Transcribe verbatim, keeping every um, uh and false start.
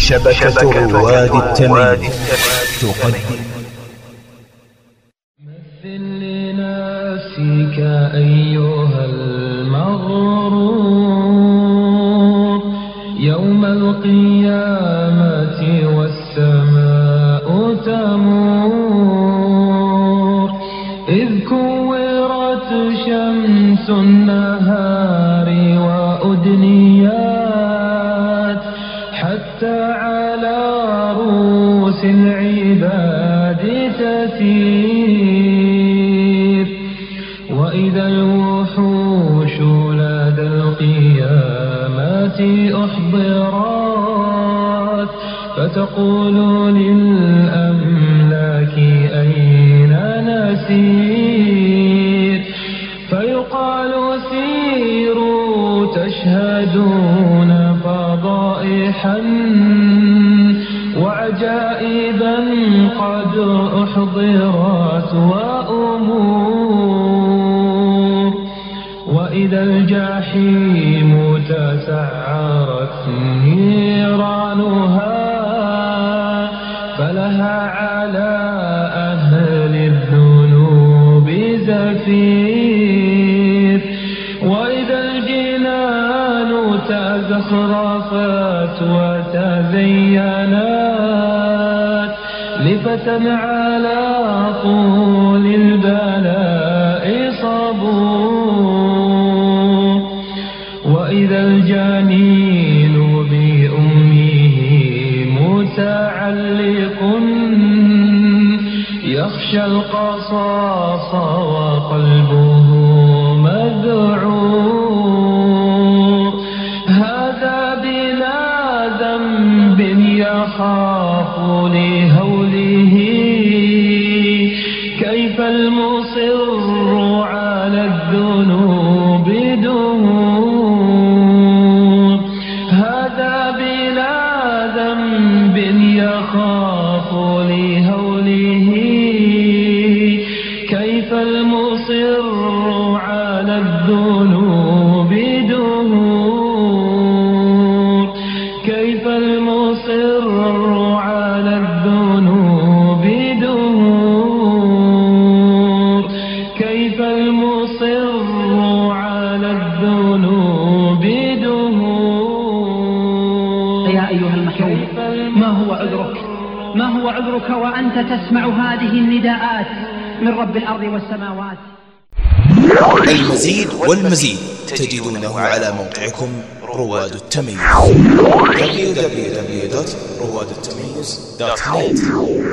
شبكة رواد التمييز تقدم. مثل لنفسك أيها المغرور يوم القيامة والسماء تمور، إذ كورت شمس النهار وأدنيات حتى على رؤوس العباد تسير، وإذا الوحوش لدى القيامة أحضرت فتقول للأملاك أين نسير، فيقال سيروا تشهدون فضائحا وعجائبا قد أحضرت وأمور، وإذا الجحيم تسعرت نيرانها فلها على أهل الذنوب زفير، وإذا الجنان تزخرفت وتزينت لفتى على طول البلاء صبور، وإذا الجنين بأمه متعلق يخشى القصاص وقلبه مذعور، هذا بلا ذنب يخاف لهوله، كيف المصر على الذنوب دهور، هذا بلا ذنب يخاف لهوله، كيف المصر على الذنوب دهور، كيف المصر على الذنوب دهور، كيف المصر على الذنوب دهور. يا أيها المحروم، ما هو عذرك؟ ما هو عذرك وأنت تسمع هذه النداءات من رب الأرض والسماوات؟ المزيد والمزيد تجدونه على موقعكم رواد التمييز دبليو دبليو دبليو دوت رواد التمييز دوت نت.